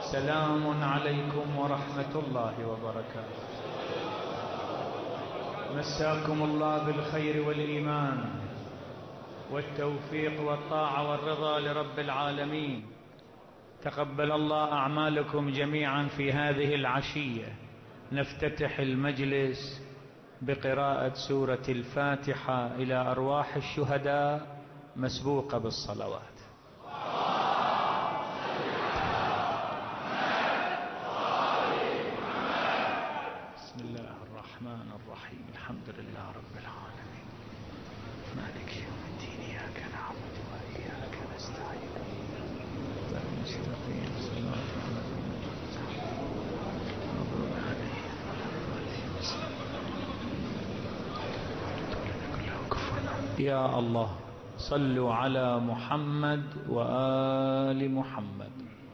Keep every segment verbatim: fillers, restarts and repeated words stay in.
سلام عليكم ورحمة الله وبركاته. مساكم الله بالخير والإيمان والتوفيق والطاعة والرضا لرب العالمين. تقبل الله أعمالكم جميعا. في هذه العشية نفتتح المجلس بقراءة سورة الفاتحة إلى أرواح الشهداء مسبوقة بالصلوات. بسم الله الرحمن الرحيم. الحمد لله رب العالمين، مالك يوم الدين، إياك نعبد وإياك نستعين، المستقيم صراط يا الله. صلوا على محمد وآل محمد.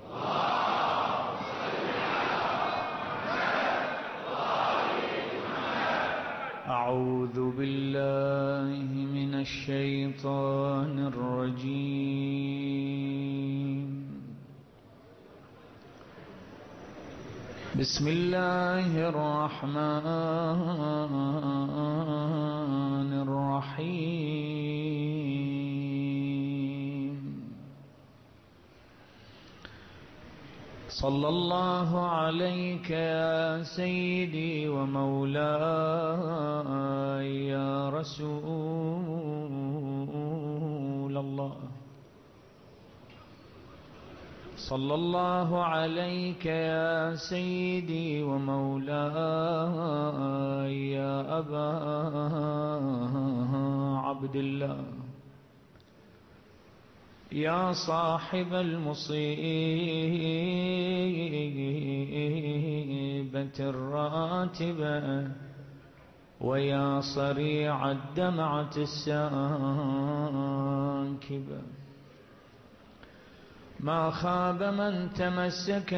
أعوذ بالله من الشيطان الرجيم. بسم الله الرحمن الرحيم. صلى الله عليك يا سيدي ومولاي يا رسول الله. صلى الله عليك يا سيدي ومولاي يا أبا عبد الله، يا صاحب المصيبة الراتبة، ويا صريع الدمعة الساكبة. ما خاب من تمسك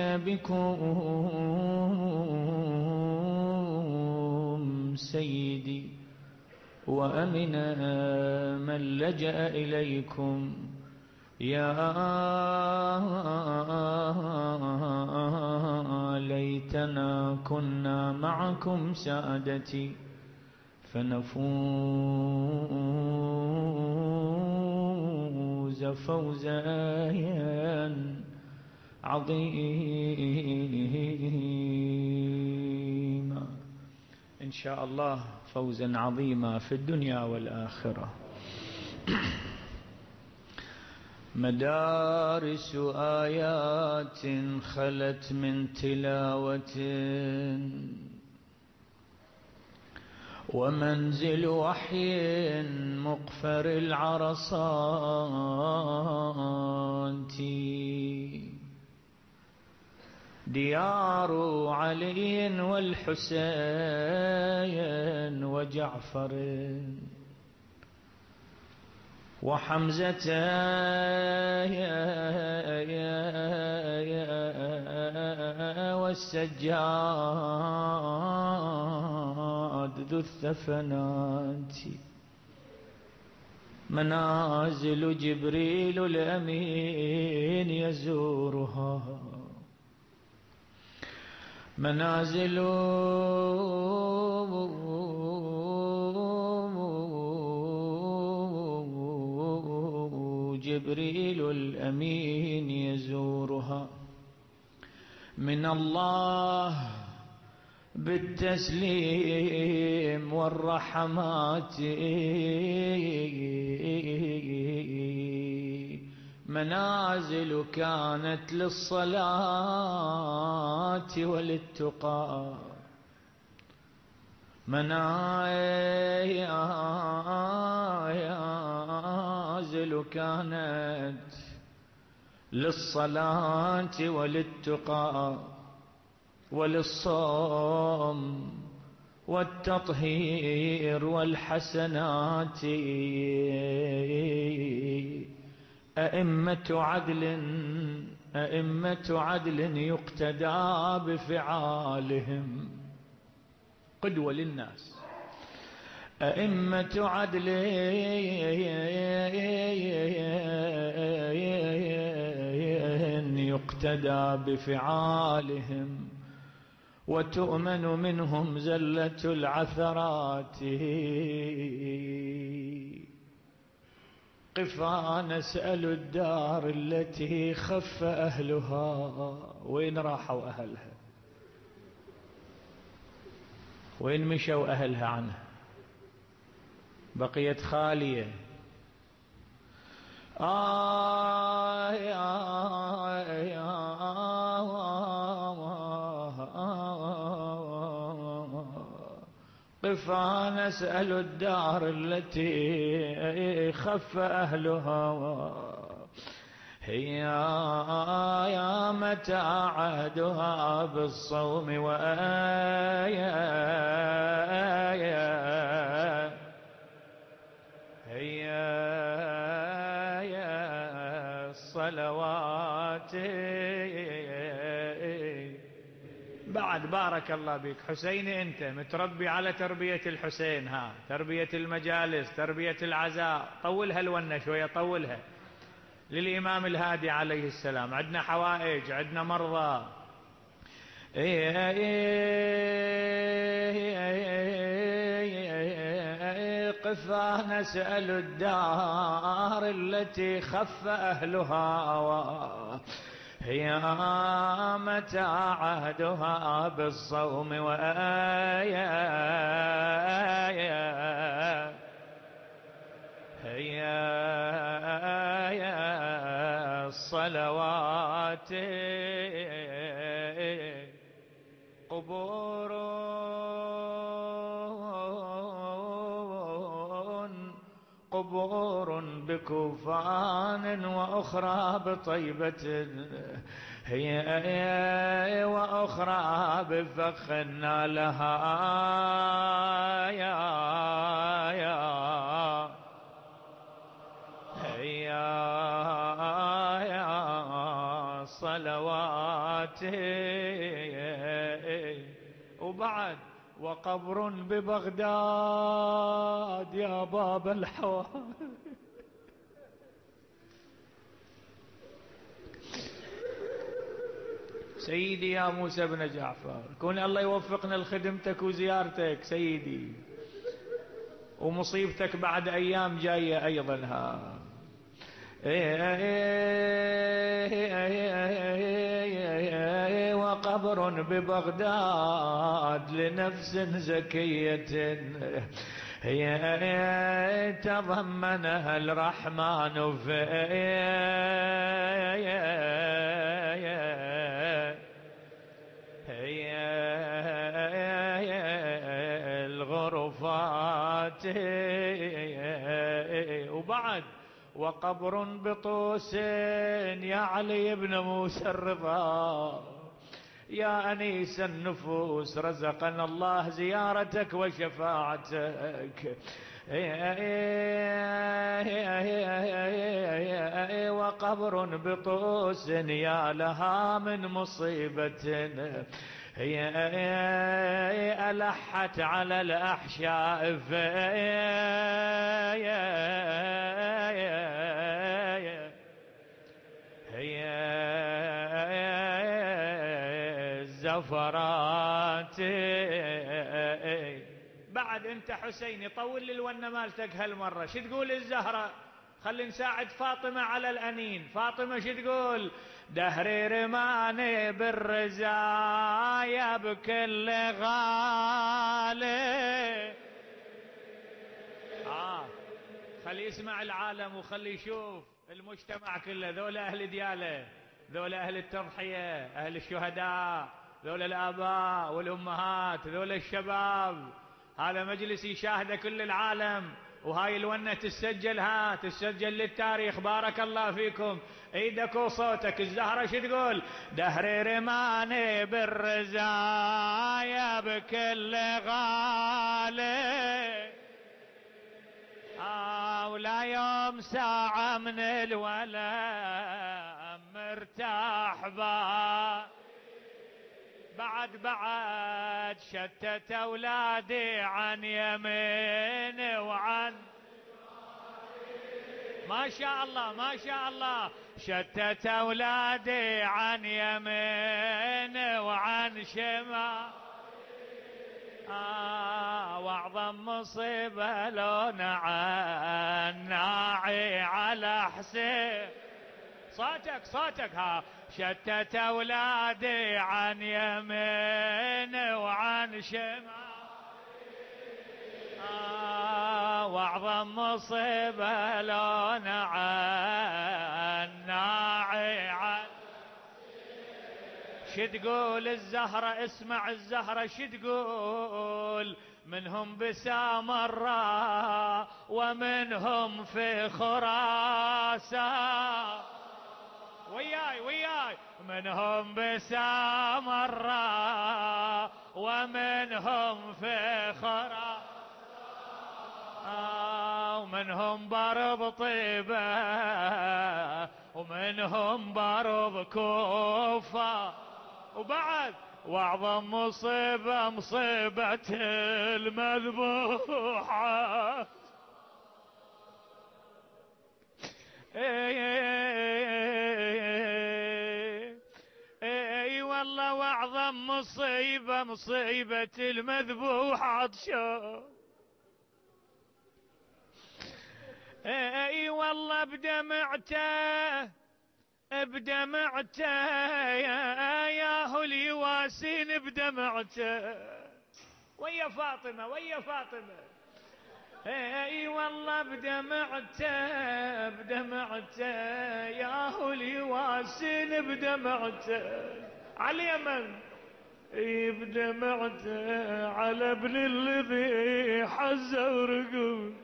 بكم سيدي، وأمن من لجأ إليكم. يا ليتنا كنا معكم سادتي فنفوز فوزا عظيما إن شاء الله، فوزا عظيما في الدنيا والآخرة. مدارس آيات خلت من تلاوة، ومنزل وحي مقفر العرصات، ديار علي والحسين وجعفر وحمزة والسجاد ذو الثفنات. منازل جبريل الأمين يزورها، منازل جبريل الأمين يزورها. من الله بالتسليم والرحمات، منازل كانت للصلاة وللتقى، منازل كانت للصلاة وللتقى وللصوم والتطهير والحسنات. أئمة عدل أئمة عدل يقتدى بفعالهم، قدوة للناس. أئمة عدل يقتدى بفعالهم وتؤمن منهم زلة العثرات. قفا نسأل الدار التي خف أهلها. وين راحوا أهلها؟ وين مشوا أهلها عنها؟ بقيت خالية. آه يا يا قفا نسأل الدار التي خف أهلها. هي يا متى عهدها بالصوم وآيا. هي يا الصلوات. بعد بارك الله بك حسيني، أنت متربي على تربية الحسين، ها تربية المجالس، تربية العزاء. طولها الونة شوية، طولها للإمام الهادي عليه السلام. عندنا حوائج، عندنا مرضى. قفا نسأل الدار التي خف أهلها. هي متى عهدها بالصوم وآيا. هي يا الصلوات. قبور قبور بكوفان وأخرى بطيبة. هي وأخرى بفخنا لها. يا يا هي يا صلوات. وبعد وقبر ببغداد يا باب الحوار. سيدي يا موسى بن جعفر، كون الله يوفقنا لخدمتك وزيارتك سيدي، ومصيبتك بعد أيام جاية أيضا. ها وقبر ببغداد لنفس زكية. هي تضمنها الرحمن في هي الغرفات. وبعد وقبر بطوس يا علي بن موسى الرضا. يا أنيس النفوس رزقنا الله زيارتك وشفاعتك. وقبر بطوس يا لها من مصيبة. هي ألحت على الأحشاء. هي الزفرات. بعد انت حسيني طول للونة مالتك هالمرة. شو تقول الزهرة؟ خلي نساعد فاطمة على الأنين. فاطمة شو تقول؟ دهري رماني بالرزايا بكل غالي. آه خلي يسمع العالم وخلي يشوف المجتمع كله. ذول أهل ديالة، ذول أهل التضحية، أهل الشهداء، ذول الآباء والأمهات، ذول الشباب. هذا مجلس يشاهده كل العالم، وهاي الونة تسجل، ها تسجل للتاريخ. بارك الله فيكم. ايدك وصوتك. الزهرة شو تقول؟ دهري رماني بالرزايا بكل غالي. آه ولا يوم ساعة من الولا مرتاح با. بعد بعد شتت أولادي عن يمين وعن ما شاء الله ما شاء الله. شتت أولادي عن يمين وعن شمال، آه وأعظم مصيبة لو نعى ناعي على حسين. صوتك صوتك ها. شتت أولادي عن يمين وعن شمال، آه وأعظم مصيبة لو نعى ناعي على. شتقول الزهرة؟ اسمع الزهرة شتقول. منهم بسامراء ومنهم في خراسان. وياي وياي. منهم بسامراء ومنهم في خراسان، ومنهم برب طيبة ومنهم برب كوفة. وبعد واعظم مصيبة مصيبة المذبوحة. اي والله واعظم مصيبة مصيبة المذبوحة عطشان. اي والله بدمعته بدمعته ياهو اليواسين بدمعته. ويا فاطمة ويا فاطمة. اي والله بدمعته بدمعته ياهو اليواسين بدمعته. على اليمن اي بدمعته على ابن الذي حز ورقب.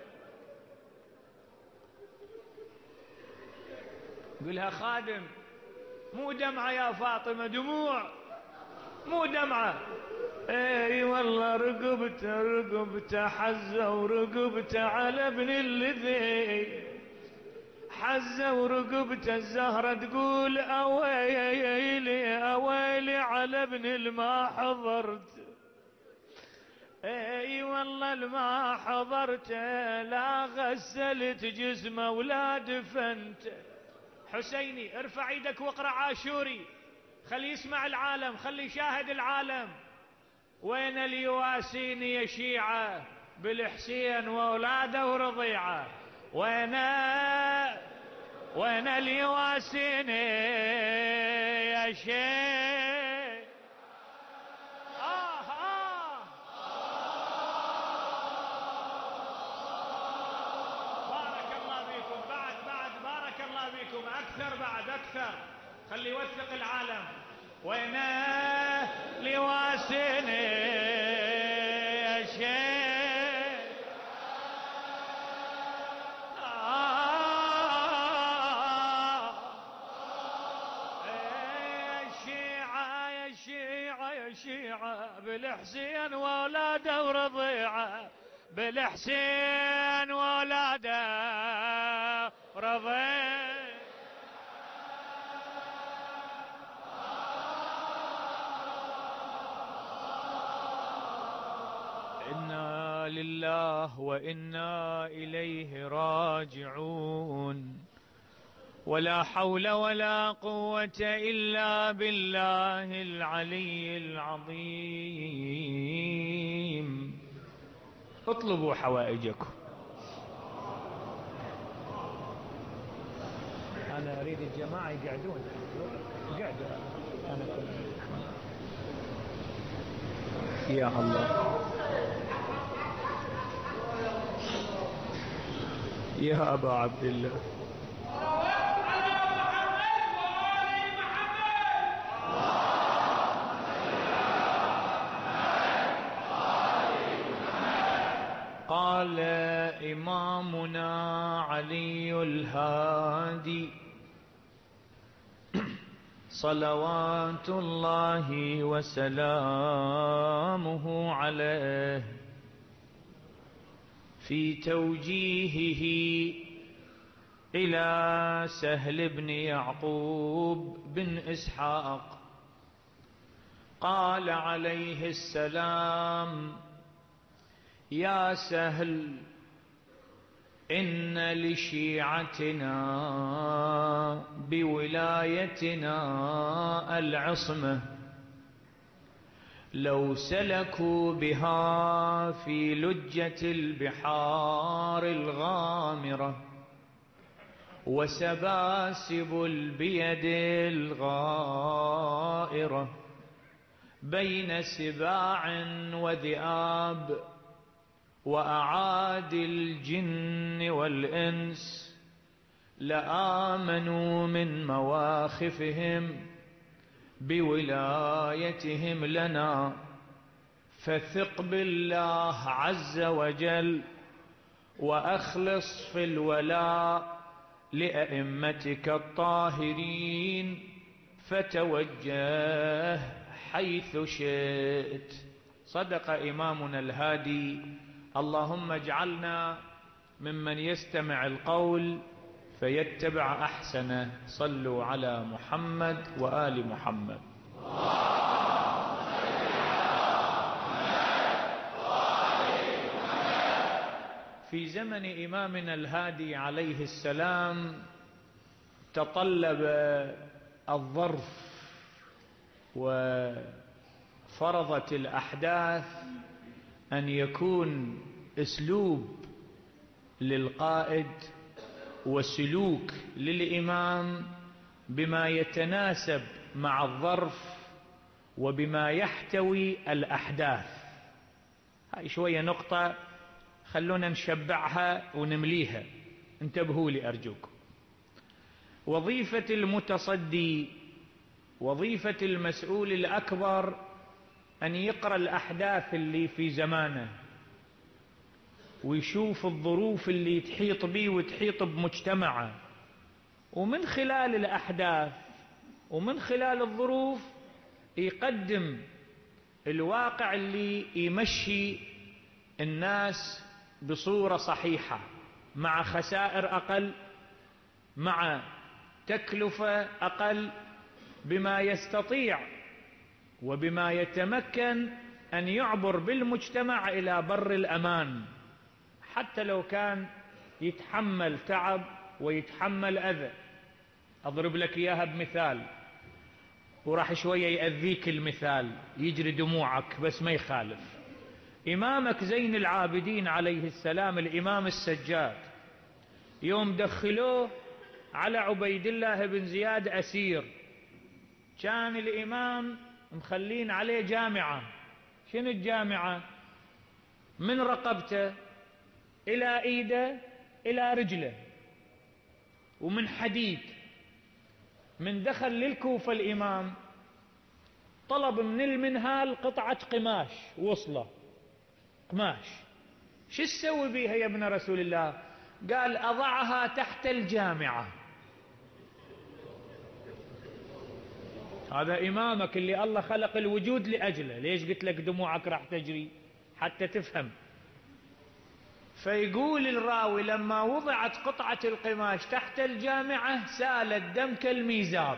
قلها خادم. مو دمعة يا فاطمة، دموع مو دمعة. اي والله رقبته رقبته حزة ورقبته على ابن الذي حزة ورقبته. الزهرة تقول اويلي اويلي على ابن الما حضرت. اي والله الما حضرت لا غسلت جسمه ولا دفنته. حسيني ارفع ايدك واقرأ عاشوري، خلي يسمع العالم، خلي يشاهد العالم. وين اليواسين يا شيعة بالحسين واولاده ورضيعه؟ وين وين اليواسين يا شيخ؟ آه آه بارك الله بكم. بعد بعد بارك الله بكم. أكثر بعد أكثر، خلي يوثق العالم. وين اليواسين يا شيخ؟ شيعة بالحسين وولاده ورضيعه، بالحسين وولاده ورضيعه. إنا لله وإنا إليه راجعون. ولا حول ولا قوة إلا بالله العلي العظيم. اطلبوا حوائجكم. أنا أريد الجماعة يقعدون. قعدوا. أنا يا الله يا أبا عبد الله. قال إمامنا علي الهادي صلوات الله وسلامه عليه في توجيهه إلى سهل بن يعقوب بن إسحاق، قال عليه السلام: يا سهل، إن لشيعتنا بولايتنا العصمة، لو سلكوا بها في لجة البحار الغامرة، وسباسب البيد الغائرة بين سباع وذئاب وأعادي الجن والإنس، لآمنوا من مواخفهم بولايتهم لنا. فثق بالله عز وجل، وأخلص في الولاء لأئمتك الطاهرين، فتوجه حيث شئت. صدق إمامنا الهادي. اللهم اجعلنا ممن يستمع القول فيتبع أحسنه. صلوا على محمد وآل محمد. في زمن إمامنا الهادي عليه السلام تطلب الظرف وفرضت الأحداث أن يكون أسلوب للقائد وسلوك للإمام بما يتناسب مع الظرف وبما يحتوي الأحداث. هاي شوية نقطة خلونا نشبعها ونمليها، انتبهوا لي أرجوكم. وظيفة المتصدي، وظيفة المسؤول الأكبر أن يقرأ الأحداث اللي في زمانه، ويشوف الظروف اللي تحيط به وتحيط بمجتمعه، ومن خلال الأحداث ومن خلال الظروف يقدم الواقع اللي يمشي الناس بصورة صحيحة، مع خسائر أقل، مع تكلفة أقل، بما يستطيع وبما يتمكن أن يعبر بالمجتمع إلى بر الأمان، حتى لو كان يتحمل تعب ويتحمل أذى. أضرب لك إياها بمثال، وراح شوية يأذيك المثال، يجري دموعك، بس ما يخالف. إمامك زين العابدين عليه السلام، الإمام السجاد، يوم دخلوه على عبيد الله بن زياد أسير، كان الإمام مخلين عليه جامعة. شنو الجامعة؟ من رقبته إلى إيده إلى رجله، ومن حديد. من دخل للكوفة الإمام طلب من المنهال قطعة قماش، وصله قماش. شو تسوي بيها يا ابن رسول الله؟ قال أضعها تحت الجامعة. هذا إمامك اللي الله خلق الوجود لأجله. ليش قلت لك دموعك راح تجري؟ حتى تفهم. فيقول الراوي لما وضعت قطعة القماش تحت الجامعة سال الدم كالميزاب،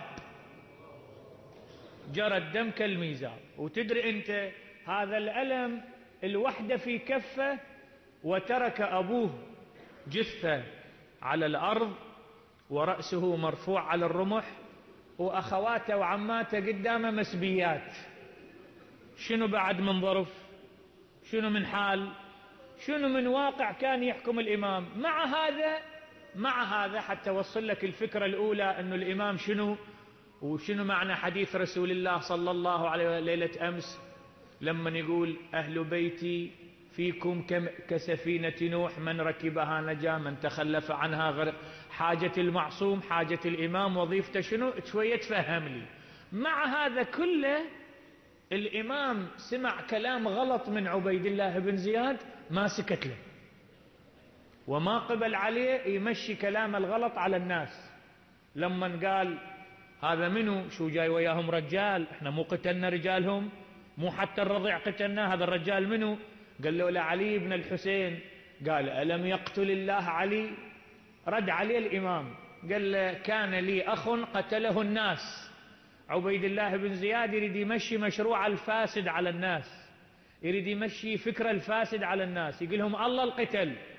جرى الدم كالميزاب. وتدري أنت هذا الألم الوحدة في كفه، وترك أبوه جثة على الأرض ورأسه مرفوع على الرمح، وأخواته وعماته قدامه مسبيات. شنو بعد من ظرف؟ شنو من حال؟ شنو من واقع كان يحكم الإمام؟ مع هذا مع هذا حتى وصل لك الفكرة الأولى أنه الإمام شنو، وشنو معنى حديث رسول الله صلى الله عليه وسلم ليلة أمس لما يقول أهل بيتي فيكم كسفينة نوح، من ركبها نجا من تخلف عنها غرق. حاجة المعصوم، حاجة الإمام، وظيفته شنو؟ شوية تفهم لي. مع هذا كله الإمام سمع كلام غلط من عبيد الله بن زياد، ما سكت له وما قبل عليه يمشي كلام الغلط على الناس. لما قال هذا منو؟ شو جاي وياهم رجال؟ احنا مو قتلنا رجالهم، مو حتى الرضيع قتلناه، هذا الرجال منو؟ قال له لعلي بن الحسين. قال ألم يقتل الله علي؟ رد عليه الإمام قال له كان لي أخ قتله الناس. عبيد الله بن زياد يريد يمشي مشروع الفاسد على الناس، يريد يمشي فكرة الفاسد على الناس، يقول لهم الله القتل.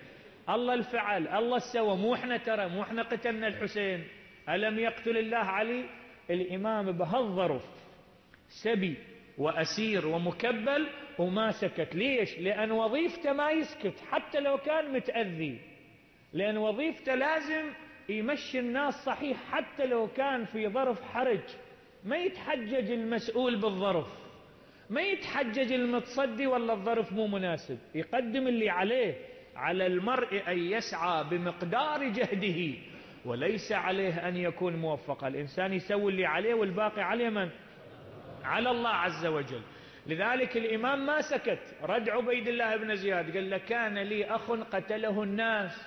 الله الفعل، الله السوى، مو احنا ترى، مو احنا قتلنا الحسين، ألم يقتل الله علي؟ الإمام بهالظرف سبي وأسير ومكبل وما سكت. ليش؟ لأن وظيفته ما يسكت حتى لو كان متأذي، لأن وظيفته لازم يمشي الناس صحيح حتى لو كان في ظرف حرج. ما يتحجج المسؤول بالظرف، ما يتحجج المتصدي ولا الظرف مو مناسب، يقدم اللي عليه. على المرء أن يسعى بمقدار جهده وليس عليه أن يكون موفقا. الإنسان يسوي اللي عليه والباقي عليه من؟ على الله عز وجل. لذلك الإمام ما سكت، رد عبيد الله بن زياد قال له كان لي أخ قتله الناس.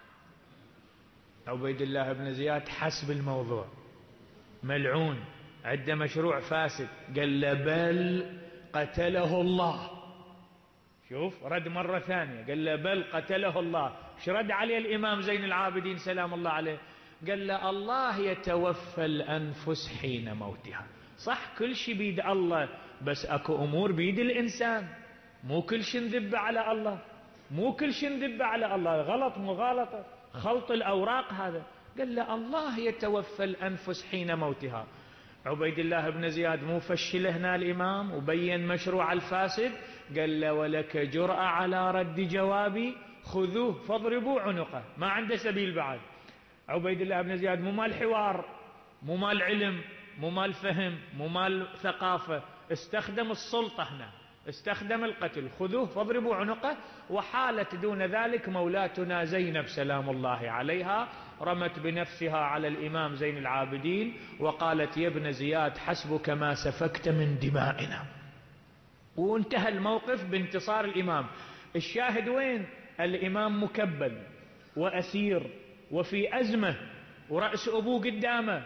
عبيد الله بن زياد حسب الموضوع، ملعون، عنده مشروع فاسد، قال له بل قتله الله. شوف رد مرة ثانية، قال له بل قتله الله. ايش رد عليه الإمام زين العابدين سلام الله عليه؟ قال له الله يتوفى الأنفس حين موتها. صح كل شيء بيد الله، بس اكو امور بيد الانسان، مو كل شيء نذب على الله، مو كل شيء نذب على الله، غلط مغالطة، خلط الاوراق هذا. قال له الله يتوفى الانفس حين موتها. عبيد الله بن زياد مو فشل هنا الامام وبين مشروع الفاسد؟ قال له ولك جرأة على رد جوابي، خذوه فاضربوا عنقه. ما عنده سبيل بعد. عبيد الله بن زياد مو مال حوار، مو مال علم، مو مال فهم، مو مال ثقافة، استخدم السلطة هنا، استخدم القتل، خذوه فاضربوا عنقه. وحالت دون ذلك مولاتنا زينب سلام الله عليها، رمت بنفسها على الإمام زين العابدين وقالت يا ابن زياد حسبك ما سفكت من دمائنا. وانتهى الموقف بانتصار الإمام. الشاهد وين؟ الإمام مكبل وأسير وفي أزمة ورأس أبوه قدامه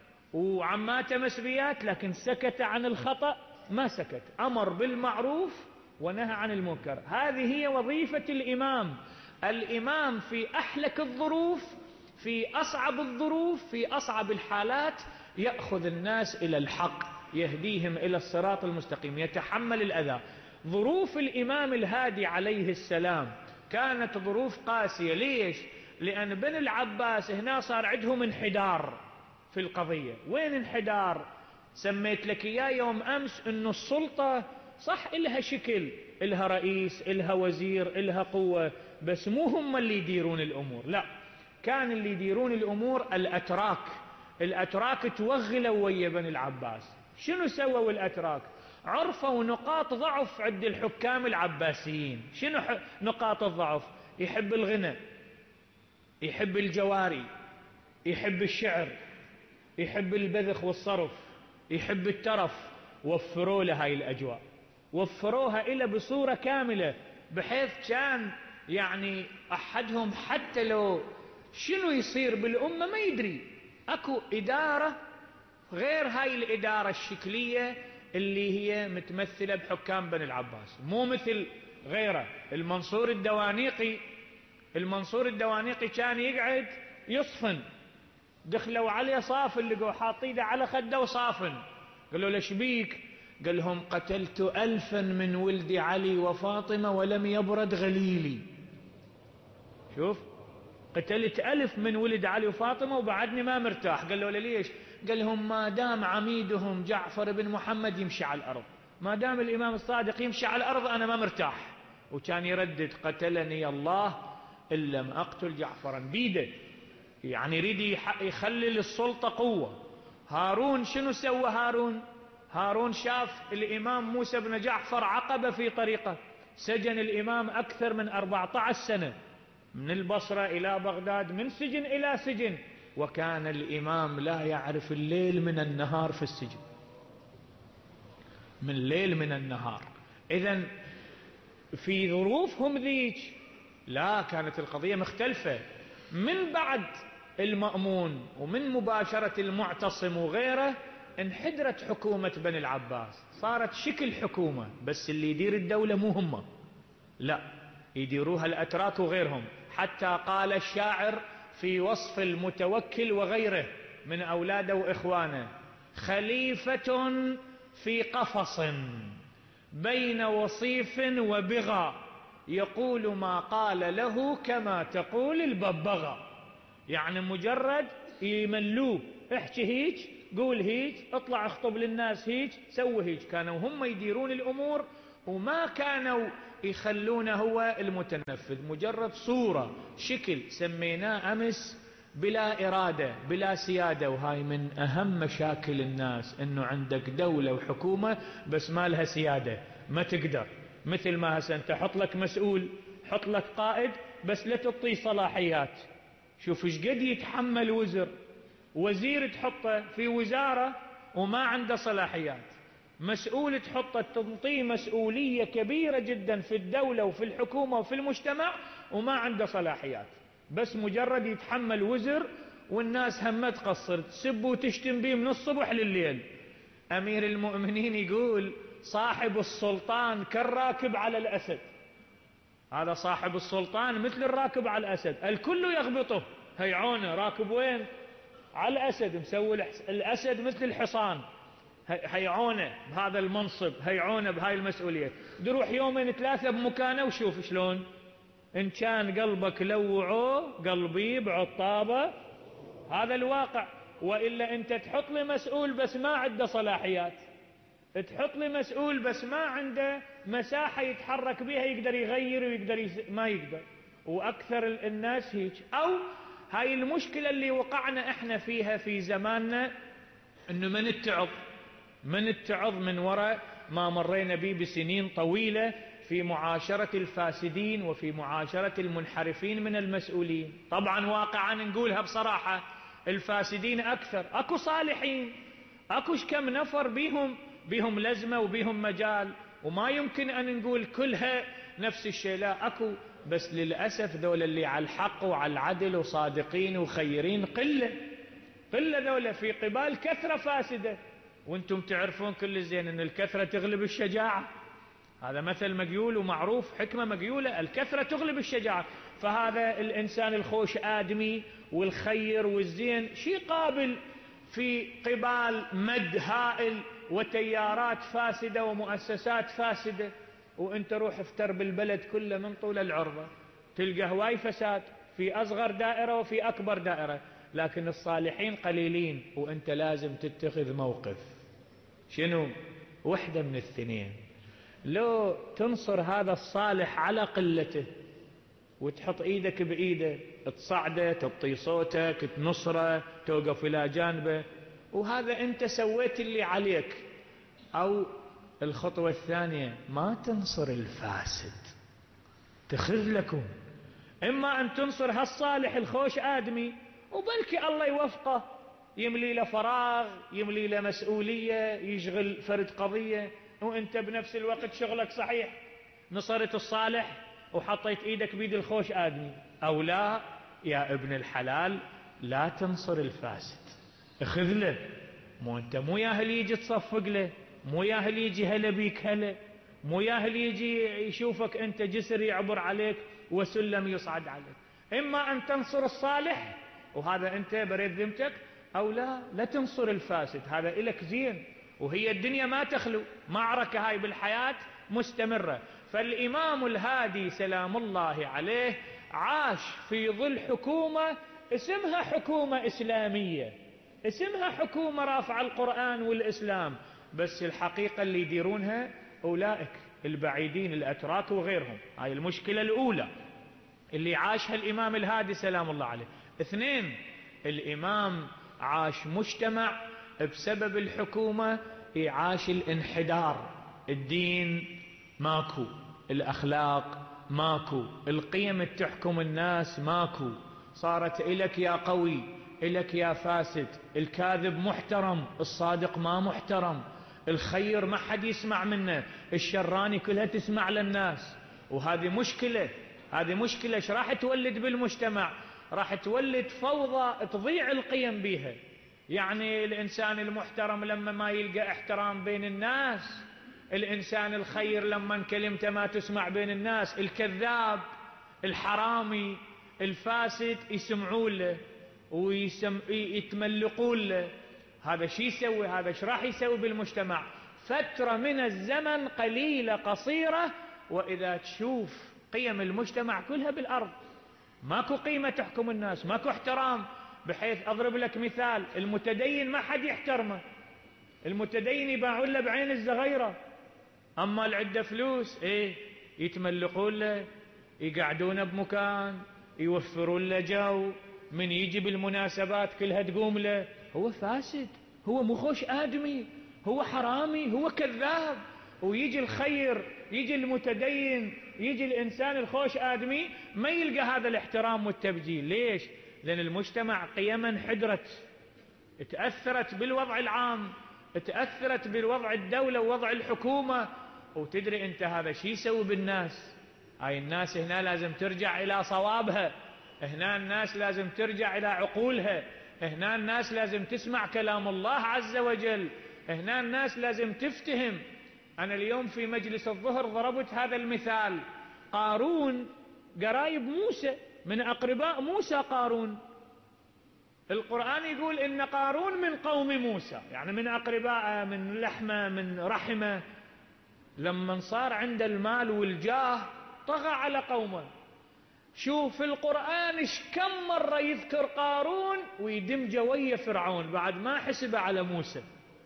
وعماته مسبيات، لكن سكت عن الخطأ، ما سكت، أمر بالمعروف ونهى عن المنكر. هذه هي وظيفة الإمام. الإمام في أحلك الظروف، في أصعب الظروف، في أصعب الحالات يأخذ الناس إلى الحق، يهديهم إلى الصراط المستقيم، يتحمل الأذى. ظروف الإمام الهادي عليه السلام كانت ظروف قاسية. ليش؟ لأن بن العباس هنا صار عندهم انحدار في القضية. وين انحدار؟ سميت لك إياه يوم أمس أنه السلطة صح إلها شكل، إلها رئيس، إلها وزير، إلها قوة، بس مو هم اللي يديرون الأمور، لا، كان اللي يديرون الأمور الأتراك. الأتراك توغلوا ويا بن العباس. شنو سووا الأتراك؟ عرفوا نقاط ضعف عند الحكام العباسيين. شنو نقاط الضعف؟ يحب الغنى، يحب الجواري، يحب الشعر، يحب البذخ والصرف، يحب الترف. وفروا له هاي الأجواء، وفروها إلى بصورة كاملة، بحيث كان يعني أحدهم حتى لو شنو يصير بالأمة ما يدري. أكو إدارة غير هاي الإدارة الشكلية اللي هي متمثلة بحكام بن العباس، مو مثل غيره. المنصور الدوانيقي، المنصور الدوانيقي كان يقعد يصفن، دخلوا عليه صافن، لقوا حاطيده على خده وصافن. قالوا ليش بيك؟ قال لهم قتلت ألفا من ولد علي وفاطمة ولم يبرد غليلي. شوف، قتلت ألف من ولد علي وفاطمة وبعدني ما مرتاح. قال له ليش؟ قال لهم ما دام عميدهم جعفر بن محمد يمشي على الأرض، ما دام الإمام الصادق يمشي على الأرض أنا ما مرتاح. وكان يردد قتلني الله إن لم أقتل جعفرا بيده، يعني يريد يخلي السلطة قوة. هارون شنو سوى هارون؟ هارون شاف الإمام موسى بن جعفر عقبة في طريقه، سجن الإمام أكثر من أربعة عشر سنة، من البصرة إلى بغداد، من سجن إلى سجن، وكان الإمام لا يعرف الليل من النهار في السجن، من الليل من النهار. إذن في ظروفهم ذيك لا، كانت القضية مختلفة. من بعد المأمون ومن مباشرة المعتصم وغيره انحدرت حكومة بني العباس، صارت شكل حكومة، بس اللي يدير الدولة مو هم، لا، يديروها الأتراك وغيرهم. حتى قال الشاعر في وصف المتوكل وغيره من أولاده وإخوانه: خليفة في قفص بين وصيف وبغى يقول ما قال له كما تقول الببغاء، يعني مجرد يملوه، احكي هيك، قول هيك، اطلع اخطب للناس هيك، سوي هيك. كانوا هم يديرون الأمور وما كانوا يخلونه هو المتنفذ، مجرد صورة شكل سميناه أمس بلا إرادة بلا سيادة. وهاي من أهم مشاكل الناس، أنه عندك دولة وحكومة بس ما لها سيادة، ما تقدر. مثل ما هسه أنت حط لك مسؤول، حط لك قائد، بس لا تعطيه صلاحيات. شوف ايش قد يتحمل وزر. وزير تحطه في وزارة وما عنده صلاحيات، مسؤول تحطه تعطيه مسؤولية كبيرة جدا في الدولة وفي الحكومة وفي المجتمع وما عنده صلاحيات، بس مجرد يتحمل وزر والناس هم تقصر، تسب وتشتم بيه من الصبح لليل. أمير المؤمنين يقول صاحب السلطان كالراكب على الأسد. هذا صاحب السلطان مثل الراكب على الأسد، الكل يغبطه، هيعونه راكب وين؟ على الأسد، مسوي الأسد مثل الحصان، هيعونه بهذا المنصب، هيعونه بهاي المسؤولية. دروح يومين ثلاثة بمكانه وشوف شلون. إن كان قلبك لوعوه قلبي بعطابة، هذا الواقع. وإلا أنت تحط لي مسؤول بس ما عنده صلاحيات، تحط لي مسؤول بس ما عنده مساحة يتحرك بها، يقدر يغير ويقدر يس... ما يقدر. وأكثر الناس هيك. أو هاي المشكلة اللي وقعنا احنا فيها في زماننا، انه من التعظ من التعظ من وراء ما مرينا به بسنين طويلة في معاشرة الفاسدين وفي معاشرة المنحرفين من المسؤولين. طبعا واقعا نقولها بصراحة، الفاسدين أكثر، أكو صالحين، أكوش كم نفر بيهم بيهم لزمة وبيهم مجال، وما يمكن أن نقول كلها نفس الشيء، لا أكو، بس للأسف ذول اللي على الحق وعلى العدل وصادقين وخيرين قلة قلة، ذولا في قبال كثرة فاسدة. وانتم تعرفون كل زين ان الكثرة تغلب الشجاعة، هذا مثل مقيول ومعروف، حكمة مقيولة، الكثرة تغلب الشجاعة. فهذا الإنسان الخوش آدمي والخير والزين شي قابل في قبال مد هائل وتيارات فاسدة ومؤسسات فاسدة. وانت روح افتر بالبلد كله من طول العرضة تلقى هواي فساد في أصغر دائرة وفي أكبر دائرة، لكن الصالحين قليلين. وانت لازم تتخذ موقف، شنو؟ وحدة من الاثنين، لو تنصر هذا الصالح على قلته وتحط ايدك بايده، تصعده، تعطي صوتك، تنصره، توقف الى جانبه، وهذا انت سويت اللي عليك. او الخطوة الثانية، ما تنصر الفاسد، تخذلكم. اما ان تنصر هالصالح الخوش آدمي وبلكي الله يوفقه، يملي له فراغ، يملي له مسؤولية، يشغل فرد قضية، وانت بنفس الوقت شغلك صحيح، نصرت الصالح وحطيت ايدك بيد الخوش آدمي. او لا يا ابن الحلال، لا تنصر الفاسد، اخذله. مو انت مو ياهل يجي تصفق له، مو ياهل يجي هلا بيك هلا، مو ياهل يجي يشوفك انت جسر يعبر عليك وسلم يصعد عليك. اما ان تنصر الصالح وهذا انت بريت ذمتك، او لا لا تنصر الفاسد، هذا الك زين. وهي الدنيا ما تخلو، معركة هاي بالحياة مستمرة. فالامام الهادي سلام الله عليه عاش في ظل حكومة اسمها حكومة اسلامية، اسمها حكومة رافعة القرآن والاسلام، بس الحقيقة اللي يديرونها اولئك البعيدين الاتراك وغيرهم. هاي المشكلة الاولى اللي عاشها الامام الهادي سلام الله عليه. اثنين، الامام عاش مجتمع بسبب الحكومة يعاش الانحدار، الدين ماكو، الاخلاق ماكو، القيم تحكم الناس ماكو، صارت الك يا قوي الك يا فاسد، الكاذب محترم، الصادق ما محترم، الخير ما حد يسمع منه، الشراني كلها تسمع للناس. وهذه مشكلة، هذه مشكلة. ايش راح تولد بالمجتمع؟ راح تولد فوضى تضيع القيم بيها. يعني الإنسان المحترم لما ما يلقى احترام بين الناس، الإنسان الخير لما كلمته ما تسمع بين الناس، الكذاب الحرامي الفاسد يسمعون له ويتملقون له. هذا شي يسوي؟ هذا ايش راح يسوي بالمجتمع؟ فترة من الزمن قليلة قصيرة، وإذا تشوف قيم المجتمع كلها بالأرض، ماكو قيمة تحكم الناس، ماكو احترام. بحيث أضرب لك مثال، المتدين ما حد يحترمه، المتدين يباعون له بعين الزغيرة، أما اللي عنده فلوس إيه يتملقون له، يقعدونه بمكان، يوفرون له جو، من يجي بالمناسبات كلها تقوم له. هو فاسد، هو مو خوش آدمي، هو حرامي، هو كذاب. ويجي الخير، يجي المتدين، يجي الإنسان الخوش آدمي، ما يلقى هذا الاحترام والتبجيل. ليش؟ لأن المجتمع قيما انحدرت، تأثرت بالوضع العام، تأثرت بالوضع الدولة ووضع الحكومة. وتدري أنت هذا شي يسوي بالناس؟ هاي الناس هنا لازم ترجع إلى صوابها، هنا الناس لازم ترجع إلى عقولها، هنا الناس لازم تسمع كلام الله عز وجل، هنا الناس لازم تفتهم. أنا اليوم في مجلس الظهر ضربت هذا المثال، قارون قرايب موسى، من أقرباء موسى قارون. القرآن يقول إن قارون من قوم موسى، يعني من أقربائه، من لحمه، من رحمه. لما صار عند المال والجاه طغى على قومه. شوف القرآن ايش كم مرة يذكر قارون ويدمجه ويا فرعون، بعد ما حسب على موسى،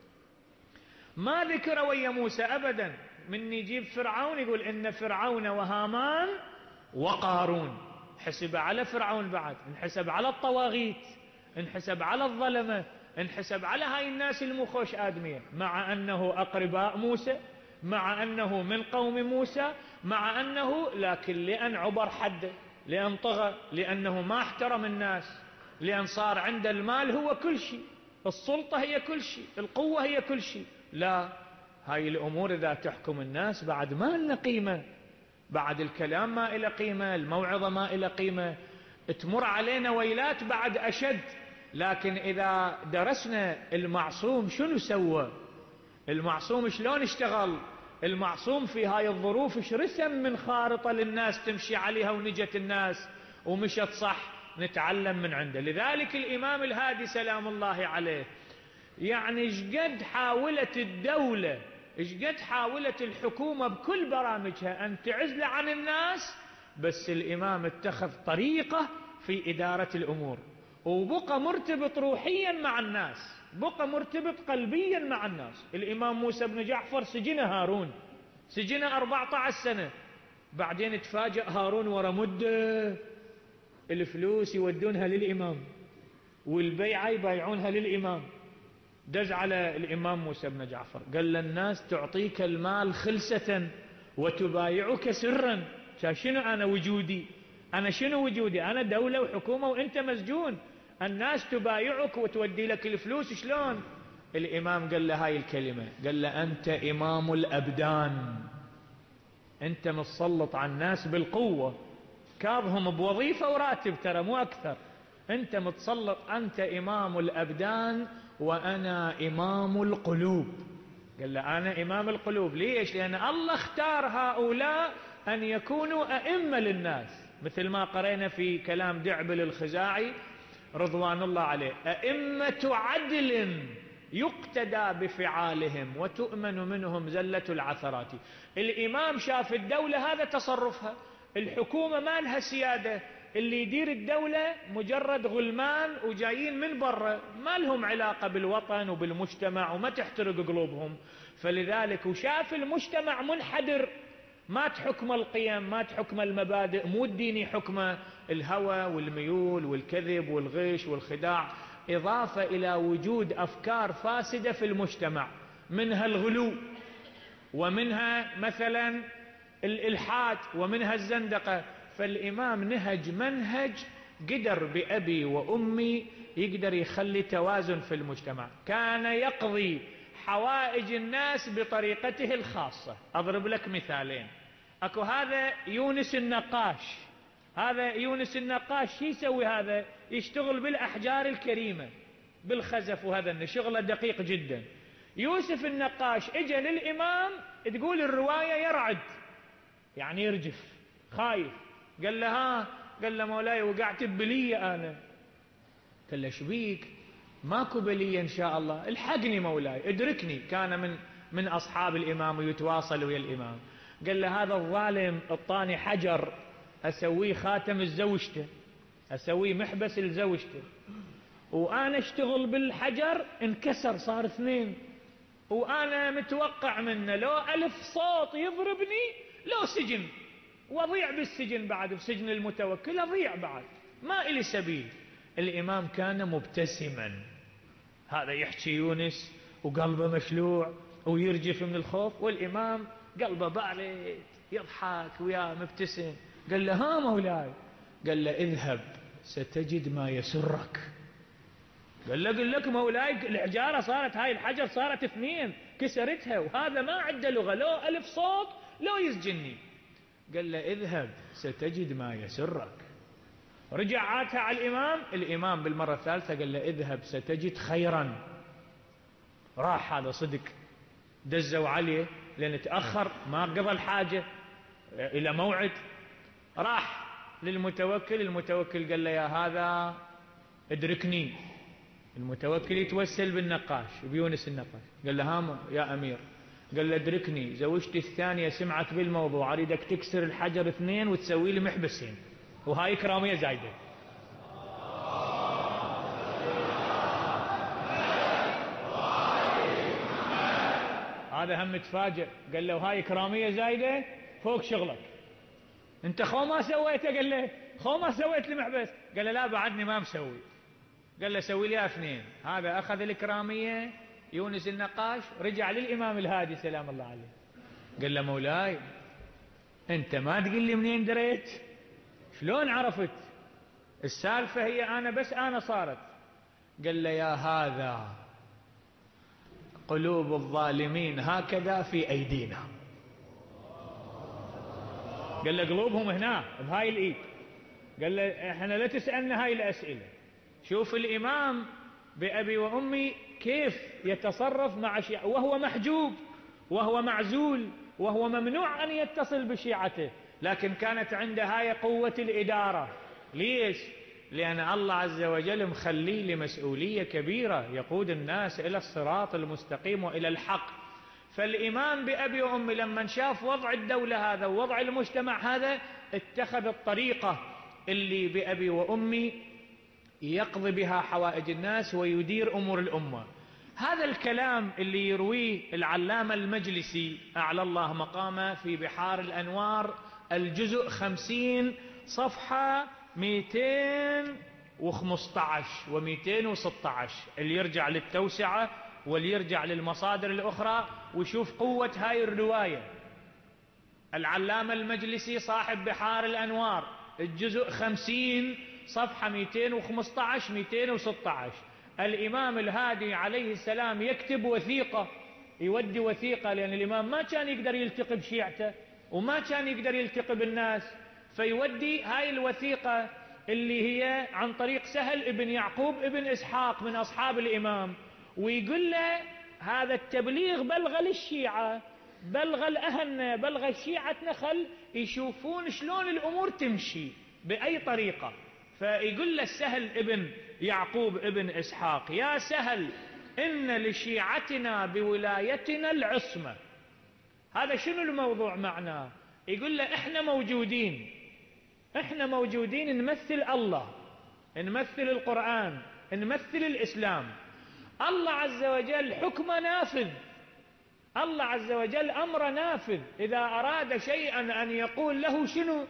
ما ذكر ويا موسى أبدا. من يجيب فرعون يقول إن فرعون وهامان وقارون، حسب على فرعون، بعد انحسب على الطواغيت، انحسب على الظلمة، انحسب على هاي الناس المخوش آدمية، مع أنه أقرباء موسى، مع أنه من قوم موسى، مع أنه لكن لأن عبر حده، لأن طغى، لأنه ما احترم الناس، لأن صار عند المال هو كل شيء، السلطة هي كل شيء، القوة هي كل شيء. لا، هاي الأمور إذا تحكم الناس بعد ما لنا قيمة، بعد الكلام ما إلى قيمة، الموعظة ما إلى قيمة، تمر علينا ويلات بعد أشد. لكن إذا درسنا المعصوم شنو سوى، المعصوم شلون اشتغل، المعصوم في هاي الظروف ايش رسم من خارطة للناس تمشي عليها ونجت الناس ومشت صح، نتعلم من عنده. لذلك الإمام الهادي سلام الله عليه يعني ايش حاولت الدولة، ايش حاولت الحكومة بكل برامجها أن تعزل عن الناس، بس الإمام اتخذ طريقة في إدارة الأمور، وبقى مرتبط روحيا مع الناس، بقى مرتبط قلبيا مع الناس. الإمام موسى بن جعفر سجن هارون، سجن أربعة عشر سنة، بعدين تفاجأ هارون ورا مدة الفلوس يودونها للإمام والبيعة يبايعونها للإمام. دز على الإمام موسى بن جعفر قال للناس تعطيك المال خلسة وتبايعك سرا. شنو أنا وجودي؟ أنا شنو وجودي؟ أنا دولة وحكومة وأنت مسجون، الناس تبايعك وتودي لك الفلوس، شلون؟ الإمام قال له هاي الكلمة، قال له أنت إمام الأبدان، أنت متسلط على الناس بالقوة، كاظهم بوظيفة وراتب ترى مو أكثر، أنت متسلط، أنت إمام الأبدان وأنا إمام القلوب. قال له أنا إمام القلوب. ليش؟ لأن الله اختار هؤلاء أن يكونوا أئمة للناس، مثل ما قرأنا في كلام دعبل الخزاعي رضوان الله عليه، أئمة عدل يقتدى بفعالهم وتؤمن منهم زلة العثرات. الإمام شاف الدولة هذا تصرفها، الحكومة ما لها سيادة، اللي يدير الدولة مجرد غلمان وجايين من برا، ما لهم علاقة بالوطن وبالمجتمع وما تحترق قلوبهم. فلذلك وشاف المجتمع منحدر، ما تحكم القيم، ما تحكم المبادئ، مو الديني حكمه، الهوى والميول والكذب والغش والخداع، إضافة إلى وجود أفكار فاسدة في المجتمع، منها الغلو، ومنها مثلا الإلحاد، ومنها الزندقة. فالإمام نهج منهج قدر بأبي وأمي يقدر يخلي توازن في المجتمع، كان يقضي حوائج الناس بطريقته الخاصة. أضرب لك مثالين. أكو هذا يونس النقاش، هذا يونس النقاش شو يسوي؟ هذا يشتغل بالأحجار الكريمة بالخزف، وهذا شغله دقيق جدا. يوسف النقاش اجى للإمام، تقول الرواية يرعد، يعني يرجف خايف. قال له ها، قال له مولاي وقعت ببلية أنا. قال له شبيك؟ ماكو بلية إن شاء الله، الحقني مولاي ادركني. كان من من أصحاب الإمام ويتواصل ويا الإمام. قال له هذا الظالم اعطاني حجر اسويه خاتم لزوجته، اسويه محبس لزوجته، وانا اشتغل بالحجر انكسر صار اثنين، وانا متوقع منه لو الف صوت يضربني لو سجن، واضيع بالسجن بعد، بسجن المتوكل اضيع بعد، ما الي سبيل. الامام كان مبتسما، هذا يحكي يونس وقلبه مشلوع ويرجف من الخوف، والامام قلبه بارد يضحك وياه مبتسم. قال له ها مولاي، قال له اذهب ستجد ما يسرك. قال له قل لك مولاي الحجارة صارت، هاي الحجر صارت اثنين كسرتها، وهذا ما عنده لغة لو ألف صوت لو يسجني. قال له اذهب ستجد ما يسرك. رجع عاتها على الإمام، الإمام بالمرة الثالثة قال له اذهب ستجد خيرا. راح هذا صدق، دزوا عليه لأن تأخر ما قضى الحاجة إلى موعد، راح للمتوكل، المتوكل قال له يا هذا ادركني. المتوكل يتوسل بالنقاش بيونس النقاش، قال له هام يا أمير، قال له ادركني زوجتي الثانية سمعت بالموضوع، أريدك تكسر الحجر اثنين وتسوي لي محبسين، وهاي كرامية زايدة. هذا هم متفاجئ، قال له هاي كرامية زايدة فوق شغلك، انت خو ما سويته؟ قال له خو ما سويت لي محبس؟ قال له لا بعدني ما مسوي. قال له سوي لي اثنين. هذا اخذ الكرامية يونس النقاش، رجع للامام الهادي سلام الله عليه، قال له مولاي انت ما تقول لي منين دريت؟ شلون عرفت؟ السالفة هي انا بس انا صارت. قال له يا هذا قلوب الظالمين هكذا في ايدينا. قال له قلوبهم هنا بهاي الايد. قال له احنا لا تسألنا هاي الاسئلة. شوف الامام بأبي وأمي كيف يتصرف مع شيعة وهو محجوب وهو معزول وهو ممنوع أن يتصل بشيعته، لكن كانت عنده هاي قوة الإدارة. ليش؟ لأن الله عز وجل مخليه لمسؤولية كبيرة، يقود الناس إلى الصراط المستقيم وإلى الحق. فالإمام بأبي وأمي لما شاف وضع الدولة هذا ووضع المجتمع هذا، اتخذ الطريقة اللي بأبي وأمي يقضي بها حوائج الناس ويدير أمور الأمة. هذا الكلام اللي يرويه العلامة المجلسي أعلى الله مقامه في بحار الأنوار الجزء خمسين صفحة مئتين وخمسة عشر ومئتين وستة عشر، اللي يرجع للتوسعة واللي يرجع للمصادر الأخرى ويشوف قوة هاي الرواية. العلامة المجلسي صاحب بحار الأنوار الجزء خمسين صفحة مئتين وخمسة عشر مئتين وستة عشر. الإمام الهادي عليه السلام يكتب وثيقة، يودي وثيقة، لأن الإمام ما كان يقدر يلتقي بشيعته وما كان يقدر يلتقي بالناس، فيودي هاي الوثيقة اللي هي عن طريق سهل ابن يعقوب ابن إسحاق من أصحاب الإمام، ويقول له هذا التبليغ بلغ للشيعة، بلغ لأهلنا، بلغ شيعتنا، خل يشوفون شلون الأمور تمشي بأي طريقة. فيقول له سهل ابن يعقوب ابن إسحاق يا سهل إن لشيعتنا بولايتنا العصمة. هذا شنو الموضوع معناه؟ يقول له احنا موجودين، احنا موجودين نمثل الله، نمثل القرآن، نمثل الإسلام. الله عز وجل حكمه نافذ، الله عز وجل أمر نافذ، إذا أراد شيئا أن يقول له شنو؟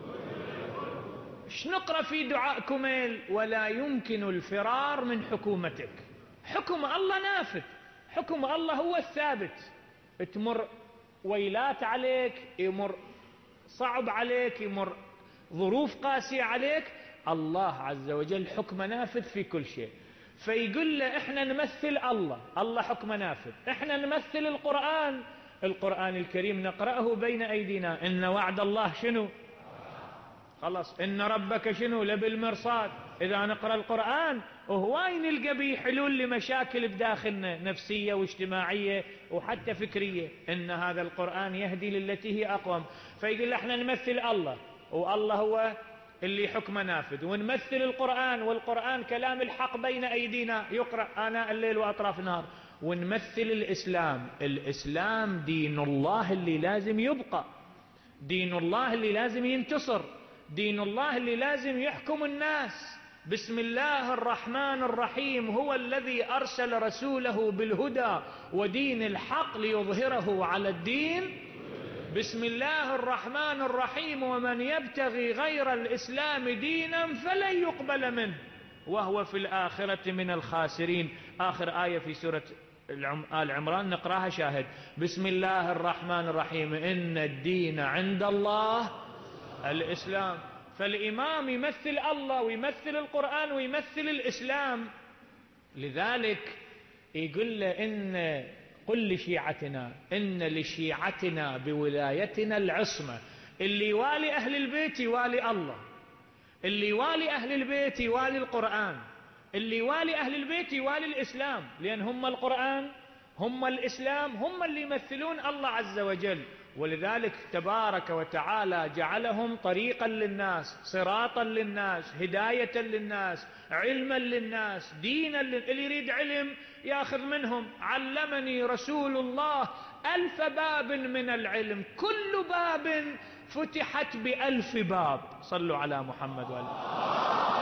شنقرأ في دعاء كميل ولا يمكن الفرار من حكومتك. حكم الله نافذ، حكم الله هو الثابت. تمر ويلات عليك، يمر صعب عليك، يمر ظروف قاسية عليك، الله عز وجل حكم نافذ في كل شيء. فيقول له احنا نمثل الله، الله حكم نافذ، احنا نمثل القرآن، القرآن الكريم نقرأه بين أيدينا، إن وعد الله شنو؟ خلاص، إن ربك شنو؟ لبالمرصاد. إذا نقرأ القرآن وهواي نلقى به حلول لمشاكل بداخلنا نفسية واجتماعية وحتى فكرية، إن هذا القرآن يهدي للتي هي أقوم. فيقول احنا نمثل الله، والله هو اللي حكم نافذ، ونمثل القرآن، والقرآن كلام الحق بين أيدينا يقرأ آناء الليل وأطراف النهار، ونمثل الإسلام، الإسلام دين الله اللي لازم يبقى، دين الله اللي لازم ينتصر، دين الله اللي لازم يحكم الناس. بسم الله الرحمن الرحيم، هو الذي أرسل رسوله بالهدى ودين الحق ليظهره على الدين. بسم الله الرحمن الرحيم، ومن يبتغي غير الإسلام دينا فلن يقبل منه وهو في الآخرة من الخاسرين. آخر آية في سورة آل عمران نقراها شاهد. بسم الله الرحمن الرحيم، إن الدين عند الله الإسلام. فالإمام يمثل الله ويمثل القرآن ويمثل الإسلام. لذلك يقول له إن قل لشيعتنا إن لشيعتنا بولايتنا العصمة. اللي يوالي أهل البيت يوالي الله، اللي يوالي أهل البيت يوالي القرآن، اللي يوالي أهل البيت يوالي الإسلام، لأن هم القرآن هم الإسلام، هم اللي يمثلون الله عز وجل. ولذلك تبارك وتعالى جعلهم طريقا للناس، صراطا للناس، هداية للناس، علما للناس، دينا لل... اللي يريد علم ياخذ منهم. علمني رسول الله ألف باب من العلم، كل باب فتحت بألف باب. صلوا على محمد وآله.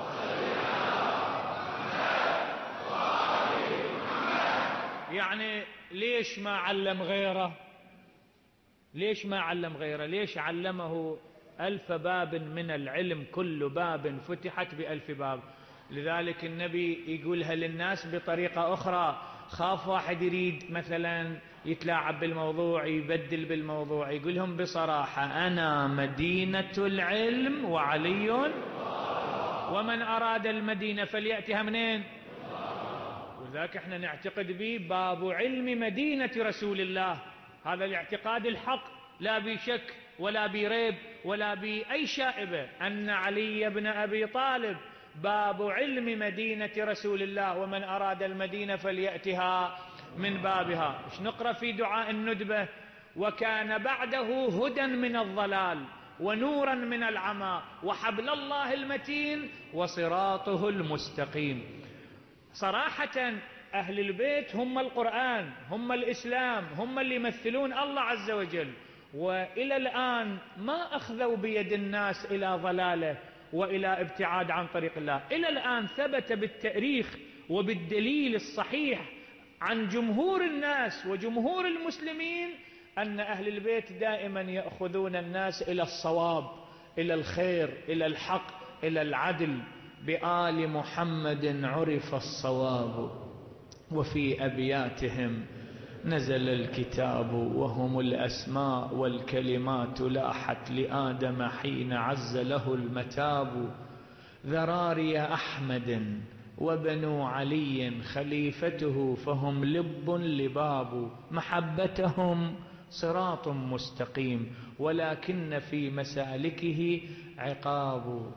يعني ليش ما علم غيره؟ ليش ما علم غيره؟ ليش علمه ألف باب من العلم، كل باب فتحت بألف باب؟ لذلك النبي يقولها للناس بطريقة أخرى. خاف واحد يريد مثلا يتلاعب بالموضوع يبدل بالموضوع، يقولهم بصراحة أنا مدينة العلم وعلي، ومن أراد المدينة فليأتها منين؟ وذاك احنا نعتقد به باب علم مدينة رسول الله. هذا الاعتقاد الحق، لا بشك ولا بريب ولا بأي شائبة، أن علي بن أبي طالب باب علم مدينة رسول الله، ومن أراد المدينة فليأتها من بابها. ايش نقرأ في دعاء الندبة؟ وكان بعده هدى من الضلال ونورا من العمى وحبل الله المتين وصراطه المستقيم. صراحة أهل البيت هم القرآن، هم الإسلام، هم اللي يمثلون الله عز وجل. وإلى الآن ما أخذوا بيد الناس إلى ضلاله وإلى ابتعاد عن طريق الله. إلى الآن ثبت بالتاريخ وبالدليل الصحيح عن جمهور الناس وجمهور المسلمين أن أهل البيت دائما يأخذون الناس إلى الصواب، إلى الخير، إلى الحق، إلى العدل. بآل محمد عرف الصواب وفي أبياتهم نزل الكتاب، وهم الأسماء والكلمات لاحت لآدم حين عز له المتاب. ذراري أحمد وبنو علي خليفته فهم لب لباب، محبتهم صراط مستقيم ولكن في مسالكه عقاب.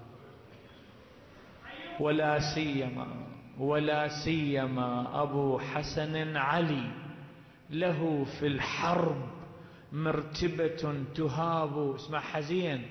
ولا سيما ولا سيما أبو حسن علي له في الحرب مرتبة تهاب. اسمع حزين،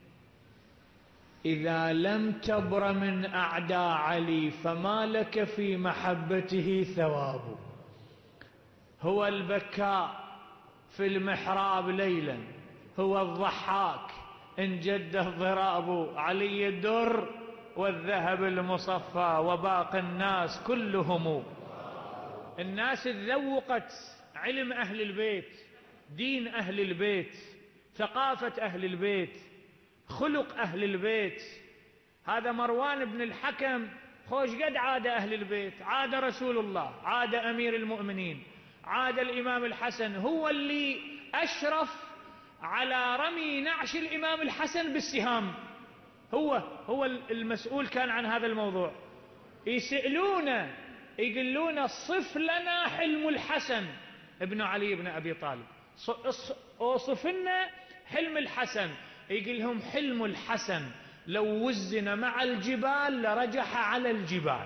إذا لم تبر من أعداء علي فما لك في محبته ثواب. هو البكاء في المحراب ليلا، هو الضحاك إن جد الضراب. علي الدر والذهب المصفى وباقي الناس كلهم. الناس تذوقت علم أهل البيت، دين أهل البيت، ثقافة أهل البيت، خلق أهل البيت. هذا مروان بن الحكم خوش قد عاد أهل البيت، عاد رسول الله، عاد أمير المؤمنين، عاد الإمام الحسن، هو اللي أشرف على رمي نعش الإمام الحسن بالسهام. هو هو المسؤول كان عن هذا الموضوع. يسألونه يقولون صف لنا حلم الحسن ابن علي بن أبي طالب، اوصف لنا حلم الحسن. يقول لهم حلم الحسن لو وزن مع الجبال لرجح على الجبال.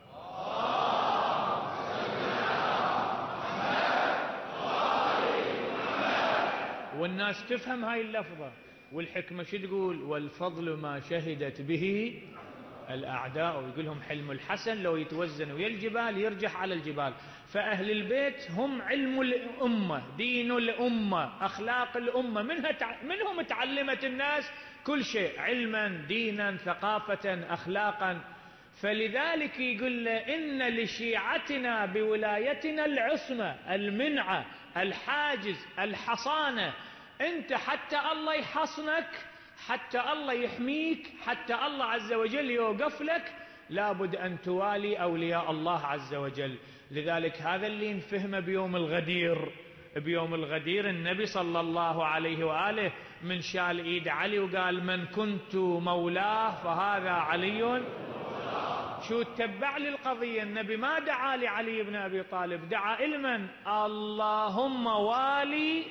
والناس تفهم هاي اللفظة. والحكمة شو تقول؟ والفضل ما شهدت به الأعداء، ويقول لهم حلم الحسن لو يتوزن ويا الجبال يرجح على الجبال. فأهل البيت هم علم الأمة، دين الأمة، أخلاق الأمة، منها تع... منهم تعلمت الناس كل شيء، علما، دينا، ثقافة، أخلاقا. فلذلك يقول له إن لشيعتنا بولايتنا العصمة، المنعة، الحاجز، الحصانة. أنت حتى الله يحصنك، حتى الله يحميك، حتى الله عز وجل يوقف لك، لابد أن توالي أولياء الله عز وجل. لذلك هذا اللي نفهمه بيوم الغدير. بيوم الغدير النبي صلى الله عليه وآله من شال إيد علي وقال من كنت مولاه فهذا علي. شو تتبع لي القضية؟ النبي ما دعا لعلي بن أبي طالب، دعا لمن؟ اللهم والي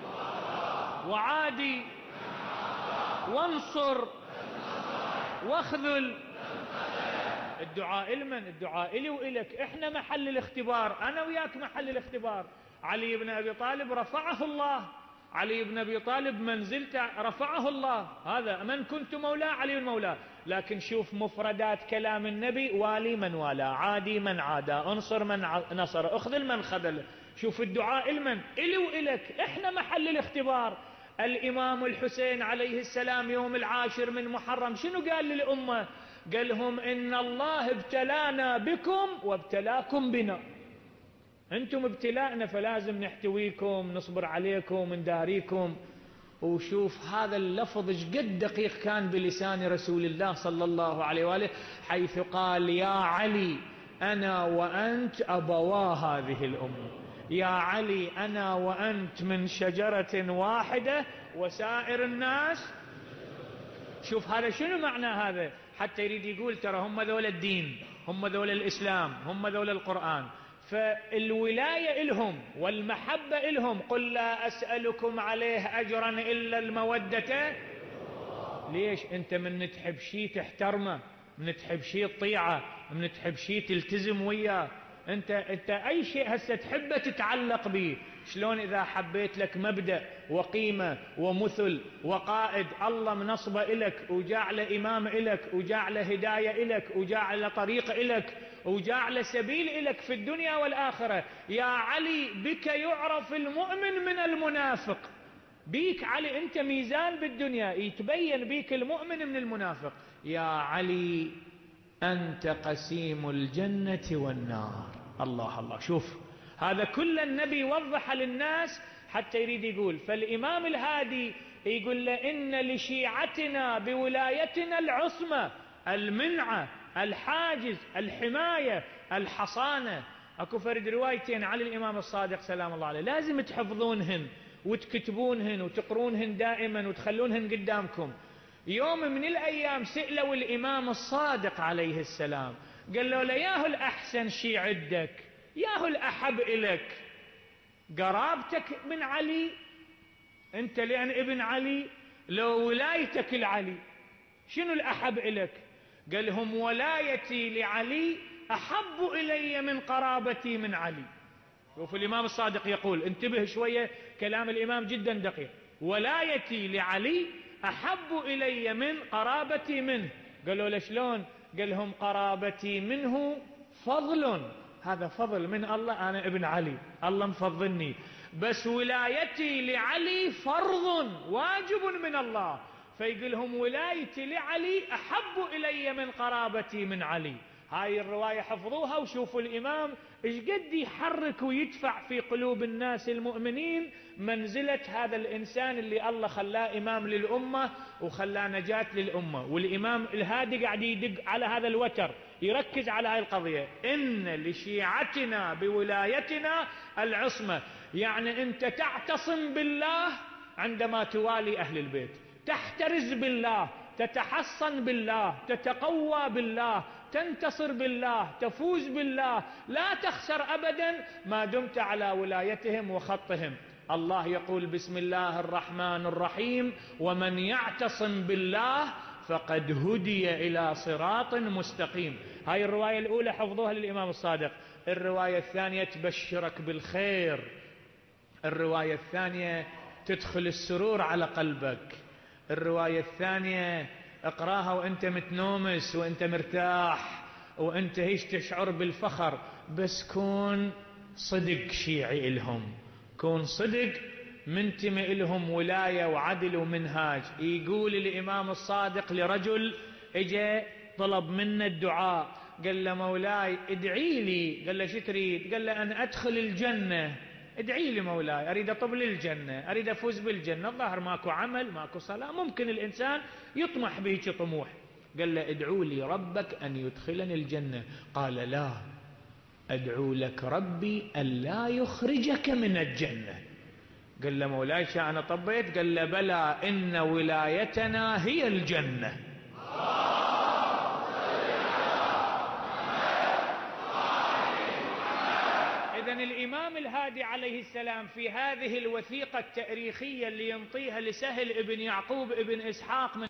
وعادي وانصر واخذل. الدعاء لمن؟ الدعاء لي وإلك. احنا محل الاختبار، انا وياك محل الاختبار. علي بن ابي طالب رفعه الله، علي بن ابي طالب منزلته رفعه الله، هذا من كنت مولاه علي مولاه. لكن شوف مفردات كلام النبي: والي من والاه، عادي من عادى، انصر من نصر، اخذل من خذل. شوف الدعاء لمن؟ الي وإلك. احنا محل الاختبار. الإمام الحسين عليه السلام يوم العاشر من محرم شنو قال للأمة؟ قال لهم إن الله ابتلانا بكم وابتلاكم بنا. أنتم ابتلاءنا فلازم نحتويكم، نصبر عليكم، نداريكم. وشوف هذا اللفظ جد دقيق كان بلسان رسول الله صلى الله عليه وآله، حيث قال: يا علي أنا وأنت أبوا هذه الأمة، يا علي أنا وأنت من شجرة واحدة وسائر الناس. شوف هذا شنو معنى هذا؟ حتى يريد يقول ترى هم ذول الدين، هم ذول الإسلام، هم ذول القرآن. فالولاية إلهم والمحبة إلهم. قل لا أسألكم عليه أجرا إلا المودة. ليش؟ أنت من تحب شيء تحترمه، من تحب شيء تطيعه، من تحب شيء تلتزم وياه. انت انت اي شيء هسه تحبه تتعلق به. شلون اذا حبيت لك مبدأ وقيمة ومثل وقائد الله منصبه إلك وجعله إمام إلك وجعله هداية إلك وجعله طريق إلك وجعله سبيل إلك في الدنيا والآخرة. يا علي بك يعرف المؤمن من المنافق. بيك علي انت ميزان بالدنيا، يتبين بيك المؤمن من المنافق. يا علي أنت قسيم الجنة والنار. الله الله. شوف هذا كل النبي وضح للناس حتى يريد يقول. فالإمام الهادي يقول له إن لشيعتنا بولايتنا العصمة، المنعة، الحاجز، الحماية، الحصانة. أكو فرد روايتين على الإمام الصادق سلام الله عليه لازم تحفظونهن وتكتبونهن وتقرونهن دائما وتخلونهن قدامكم. يوم من الأيام سئلوا الإمام الصادق عليه السلام، قال له: ياهو الأحسن شي عندك، ياهو الأحب إلك، قرابتك من علي أنت لأن ابن علي، لو ولايتك العلي شنو الأحب إلك؟ قال لهم: ولايتي لعلي أحب إلي من قرابتي من علي. شوف الإمام الصادق يقول، انتبه شوية كلام الإمام جدا دقيق، ولايتي لعلي أحب إلي من قرابتي منه. قالوا له شلون؟ قال لهم: قرابتي منه فضل، هذا فضل من الله، أنا ابن علي الله مفضلني، بس ولايتي لعلي فرض واجب من الله. فيقول لهم: ولايتي لعلي أحب إلي من قرابتي من علي. هاي الرواية حفظوها وشوفوا الإمام إيش قد يحرك ويدفع في قلوب الناس المؤمنين منزلة هذا الإنسان اللي الله خلاه إمام للأمة وخلاه نجاة للأمة. والإمام الهادي قاعد يدق على هذا الوتر، يركز على هاي القضية: إن لشيعتنا بولايتنا العصمة. يعني أنت تعتصم بالله عندما توالي أهل البيت، تحترز بالله، تتحصن بالله، تتقوى بالله، تنتصر بالله، تفوز بالله، لا تخسر أبدا ما دمت على ولايتهم وخطهم. الله يقول: بسم الله الرحمن الرحيم: ومن يعتصم بالله فقد هدي إلى صراط مستقيم. هاي الرواية الأولى حفظوها للإمام الصادق. الرواية الثانية تبشرك بالخير. الرواية الثانية تدخل السرور على قلبك. الرواية الثانية اقراها وانت متنومس وانت مرتاح وانت هيش تشعر بالفخر، بس كون صدق شيعي إلهم، كون صدق منتمي إلهم ولاية وعدل ومنهاج. يقول الإمام الصادق لرجل اجى طلب منه الدعاء، قال له مولاي ادعي لي. قال له شو تريد؟ قال له أن أدخل الجنة، ادعي لي مولاي، أريد أطب للجنة، أريد أفوز بالجنة. الظاهر ماكو عمل ماكو صلاة، ممكن الإنسان يطمح بهيك طموح. قال له ادعو لي ربك أن يدخلني الجنة. قال لا، أدعو لك ربي أن لا يخرجك من الجنة. قال له مولاي شا أنا طبيت؟ قال له بلى، إن ولايتنا هي الجنة. إذن الإمام الهادي عليه السلام في هذه الوثيقة التاريخية اللي ينطيها لسهل ابن يعقوب ابن إسحاق من